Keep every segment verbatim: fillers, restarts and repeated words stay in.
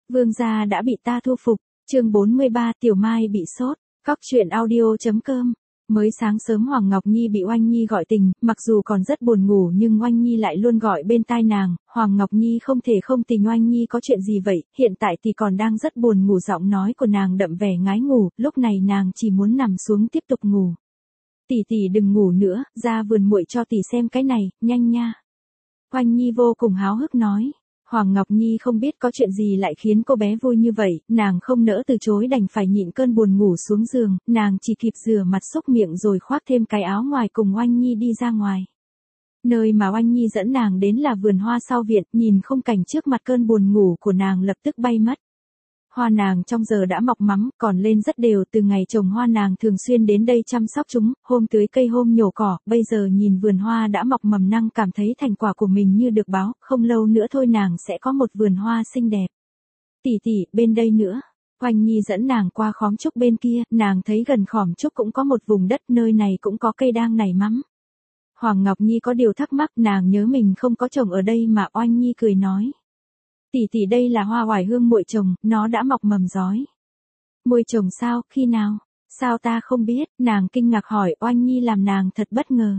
Vương gia đã bị ta thu phục. Chương bốn mươi ba, Tiểu Mai bị sốt. Cóc truyện audio chấm com. Mới sáng sớm Hoàng Ngọc Nhi bị Oanh Nhi gọi tỉnh, mặc dù còn rất buồn ngủ nhưng Oanh Nhi lại luôn gọi bên tai nàng. Hoàng Ngọc Nhi không thể không tình Oanh Nhi có chuyện gì vậy, hiện tại thì còn đang rất buồn ngủ, giọng nói của nàng đậm vẻ ngái ngủ, lúc này nàng chỉ muốn nằm xuống tiếp tục ngủ. Tỷ tỷ đừng ngủ nữa, ra vườn muội cho tỷ xem cái này, nhanh nha. Oanh Nhi vô cùng háo hức nói. Hoàng Ngọc Nhi không biết có chuyện gì lại khiến cô bé vui như vậy, nàng không nỡ từ chối đành phải nhịn cơn buồn ngủ xuống giường, nàng chỉ kịp rửa mặt xúc miệng rồi khoác thêm cái áo ngoài cùng Oanh Nhi đi ra ngoài. Nơi mà Oanh Nhi dẫn nàng đến là vườn hoa sau viện, nhìn khung cảnh trước mặt cơn buồn ngủ của nàng lập tức bay mất. Hoa nàng trong giờ đã mọc mắm, còn lên rất đều, từ ngày trồng hoa nàng thường xuyên đến đây chăm sóc chúng, hôm tưới cây hôm nhổ cỏ, bây giờ nhìn vườn hoa đã mọc mầm năng cảm thấy thành quả của mình như được báo, không lâu nữa thôi nàng sẽ có một vườn hoa xinh đẹp. Tỷ tỷ, bên đây nữa. Oanh Nhi dẫn nàng qua khóm trúc bên kia, nàng thấy gần khóm trúc cũng có một vùng đất, nơi này cũng có cây đang nảy mắm. Hoàng Ngọc Nhi có điều thắc mắc, nàng nhớ mình không có trồng ở đây mà. Oanh Nhi cười nói. Tỷ tỷ, đây là hoa oải hương muội trồng, nó đã mọc mầm rói. Muội trồng sao, khi nào? Sao ta không biết? Nàng kinh ngạc hỏi. Oanh Nhi làm nàng thật bất ngờ.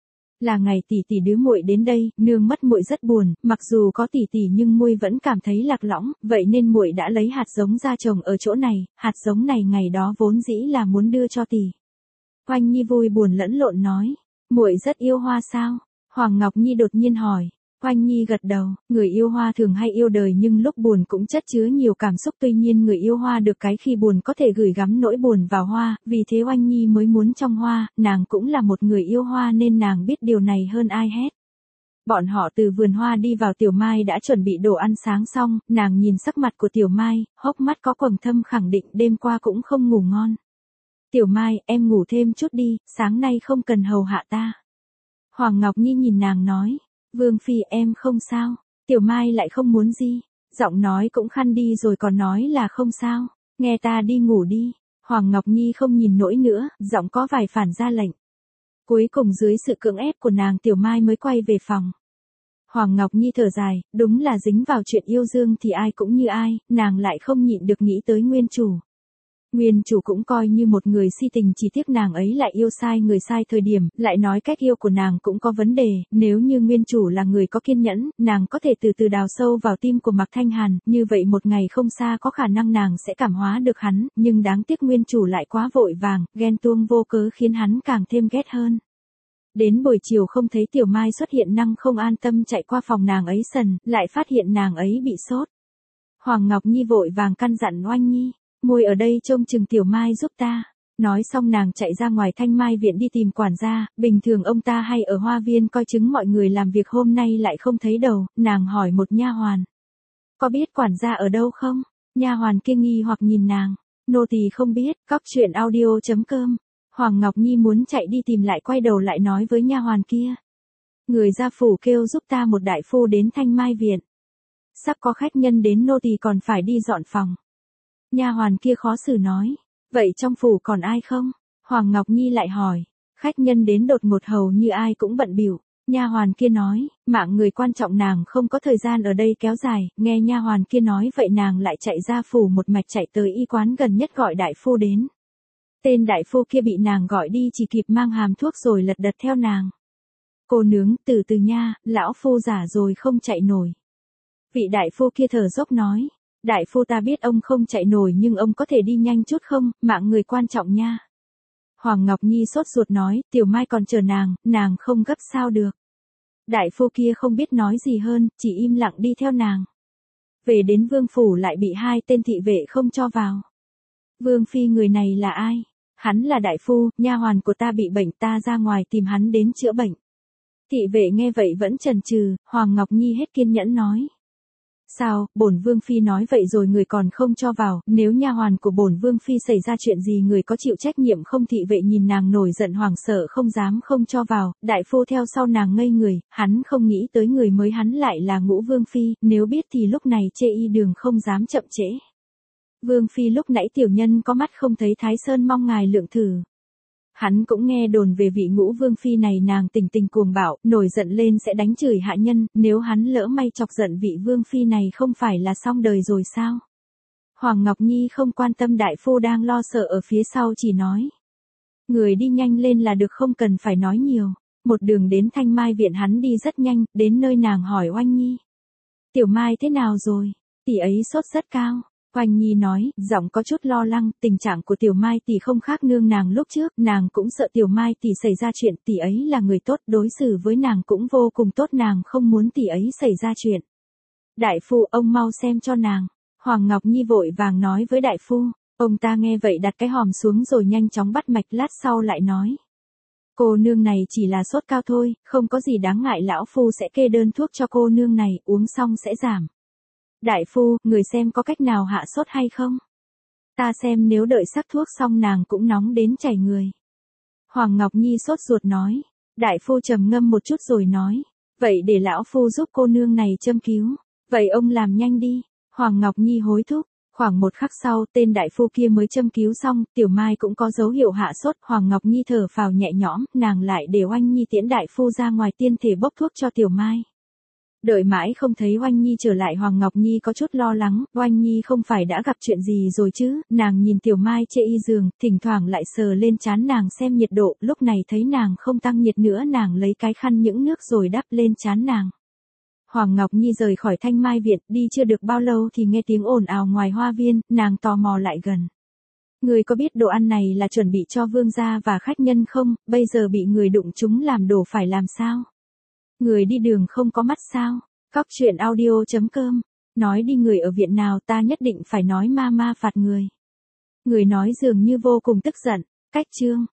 Là ngày tỷ tỷ đứa muội đến đây, nương mất muội rất buồn, mặc dù có tỷ tỷ nhưng muội vẫn cảm thấy lạc lõng, vậy nên muội đã lấy hạt giống ra trồng ở chỗ này, hạt giống này ngày đó vốn dĩ là muốn đưa cho tỷ. Oanh Nhi vui buồn lẫn lộn nói. Muội rất yêu hoa sao? Hoàng Ngọc Nhi đột nhiên hỏi. Oanh Nhi gật đầu, người yêu hoa thường hay yêu đời nhưng lúc buồn cũng chất chứa nhiều cảm xúc, tuy nhiên người yêu hoa được cái khi buồn có thể gửi gắm nỗi buồn vào hoa, vì thế Oanh Nhi mới muốn trong hoa, nàng cũng là một người yêu hoa nên nàng biết điều này hơn ai hết. Bọn họ từ vườn hoa đi vào, Tiểu Mai đã chuẩn bị đồ ăn sáng xong, nàng nhìn sắc mặt của Tiểu Mai, hốc mắt có quầng thâm, khẳng định đêm qua cũng không ngủ ngon. Tiểu Mai, em ngủ thêm chút đi, sáng nay không cần hầu hạ ta. Hoàng Ngọc Nhi nhìn nàng nói. Vương phi, em không sao. Tiểu Mai lại không muốn gì. Giọng nói cũng khăn đi rồi còn nói là không sao. Nghe ta đi ngủ đi. Hoàng Ngọc Nhi không nhìn nổi nữa, giọng có vài phản ra lệnh. Cuối cùng dưới sự cưỡng ép của nàng, Tiểu Mai mới quay về phòng. Hoàng Ngọc Nhi thở dài, đúng là dính vào chuyện yêu dương thì ai cũng như ai, nàng lại không nhịn được nghĩ tới nguyên chủ. Nguyên chủ cũng coi như một người si tình, chỉ tiếc nàng ấy lại yêu sai người sai thời điểm, lại nói cách yêu của nàng cũng có vấn đề, nếu như nguyên chủ là người có kiên nhẫn, nàng có thể từ từ đào sâu vào tim của Mạc Thanh Hàn, như vậy một ngày không xa có khả năng nàng sẽ cảm hóa được hắn, nhưng đáng tiếc nguyên chủ lại quá vội vàng, ghen tuông vô cớ khiến hắn càng thêm ghét hơn. Đến buổi chiều không thấy Tiểu Mai xuất hiện, năng không an tâm chạy qua phòng nàng ấy sần, lại phát hiện nàng ấy bị sốt. Hoàng Ngọc Nhi vội vàng căn dặn Oanh Nhi. Muội ở đây trông chừng Tiểu Mai giúp ta. Nói xong nàng chạy ra ngoài Thanh Mai viện đi tìm quản gia, bình thường ông ta hay ở hoa viên coi chứng mọi người làm việc, hôm nay lại không thấy đầu, nàng hỏi một nha hoàn. Có biết quản gia ở đâu không? Nha hoàn kia nghi hoặc nhìn nàng. Nô tỳ không biết. Cóc truyện audio chấm com. Hoàng Ngọc Nhi muốn chạy đi tìm lại quay đầu lại nói với nha hoàn kia. Người gia phủ kêu giúp ta một đại phu đến Thanh Mai viện. Sắp có khách nhân đến, nô tỳ còn phải đi dọn phòng. Nha hoàn kia khó xử nói. Vậy trong phủ còn ai không? Hoàng Ngọc Nhi lại hỏi. Khách nhân đến đột ngột hầu như ai cũng bận bịu. Nha hoàn kia nói, mạng người quan trọng, nàng không có thời gian ở đây kéo dài. Nghe nha hoàn kia nói vậy nàng lại chạy ra phủ một mạch, chạy tới y quán gần nhất gọi đại phu đến. Tên đại phu kia bị nàng gọi đi chỉ kịp mang hàm thuốc rồi lật đật theo nàng. Cô nướng, từ từ nha, lão phu già rồi không chạy nổi. Vị đại phu kia thở dốc nói. Đại phu, ta biết ông không chạy nổi nhưng ông có thể đi nhanh chút không, mạng người quan trọng nha. Hoàng Ngọc Nhi sốt ruột nói, Tiểu Mai còn chờ nàng, nàng không gấp sao được. Đại phu kia không biết nói gì hơn, chỉ im lặng đi theo nàng. Về đến vương phủ lại bị hai tên thị vệ không cho vào. Vương phi, người này là ai? Hắn là đại phu, nha hoàn của ta bị bệnh, ta ra ngoài tìm hắn đến chữa bệnh. Thị vệ nghe vậy vẫn chần chừ, Hoàng Ngọc Nhi hết kiên nhẫn nói. Sao, bổn vương phi nói vậy rồi người còn không cho vào, nếu nha hoàn của bổn vương phi xảy ra chuyện gì người có chịu trách nhiệm không? Thị vệ nhìn nàng nổi giận hoảng sợ không dám không cho vào, đại phu theo sau nàng ngây người, hắn không nghĩ tới người mới hắn lại là Ngũ vương phi, nếu biết thì lúc này chê y đường không dám chậm trễ. Vương phi, lúc nãy tiểu nhân có mắt không thấy Thái Sơn, mong ngài lượng thử. Hắn cũng nghe đồn về vị Ngũ vương phi này, nàng tình tình cuồng bạo, nổi giận lên sẽ đánh chửi hạ nhân, nếu hắn lỡ may chọc giận vị vương phi này không phải là xong đời rồi sao? Hoàng Ngọc Nhi không quan tâm đại phu đang lo sợ ở phía sau, chỉ nói. Người đi nhanh lên là được, không cần phải nói nhiều. Một đường đến Thanh Mai viện hắn đi rất nhanh, đến nơi nàng hỏi Oanh Nhi. Tiểu Mai thế nào rồi? Tỷ ấy sốt rất cao. Oanh Nhi nói, giọng có chút lo lắng, tình trạng của Tiểu Mai tỷ không khác nương nàng lúc trước, nàng cũng sợ Tiểu Mai tỷ xảy ra chuyện, tỷ ấy là người tốt, đối xử với nàng cũng vô cùng tốt, nàng không muốn tỷ ấy xảy ra chuyện. Đại phu, ông mau xem cho nàng. Hoàng Ngọc Nhi vội vàng nói với đại phu, ông ta nghe vậy đặt cái hòm xuống rồi nhanh chóng bắt mạch, lát sau lại nói. Cô nương này chỉ là sốt cao thôi, không có gì đáng ngại, lão phu sẽ kê đơn thuốc cho cô nương này, uống xong sẽ giảm. Đại phu, người xem có cách nào hạ sốt hay không? Ta xem nếu đợi sắc thuốc xong nàng cũng nóng đến chảy người. Hoàng Ngọc Nhi sốt ruột nói. Đại phu trầm ngâm một chút rồi nói. Vậy để lão phu giúp cô nương này châm cứu. Vậy ông làm nhanh đi. Hoàng Ngọc Nhi hối thúc. Khoảng một khắc sau, tên đại phu kia mới châm cứu xong, Tiểu Mai cũng có dấu hiệu hạ sốt. Hoàng Ngọc Nhi thở phào nhẹ nhõm, nàng lại để Oanh Nhi tiễn đại phu ra ngoài tiên thể bốc thuốc cho Tiểu Mai. Đợi mãi không thấy Oanh Nhi trở lại, Hoàng Ngọc Nhi có chút lo lắng, Oanh Nhi không phải đã gặp chuyện gì rồi chứ? Nàng nhìn Tiểu Mai chê y giường, thỉnh thoảng lại sờ lên trán nàng xem nhiệt độ, lúc này thấy nàng không tăng nhiệt nữa, nàng lấy cái khăn những nước rồi đắp lên trán nàng. Hoàng Ngọc Nhi rời khỏi Thanh Mai viện, đi chưa được bao lâu thì nghe tiếng ồn ào ngoài hoa viên, nàng tò mò lại gần. Người có biết đồ ăn này là chuẩn bị cho vương gia và khách nhân không? Bây giờ bị người đụng chúng làm đổ phải làm sao? Người đi đường không có mắt sao? Cóc truyện audio chấm com. Nói đi, người ở viện nào, ta nhất định phải nói ma ma phạt người. Người nói dường như vô cùng tức giận. Cách chương.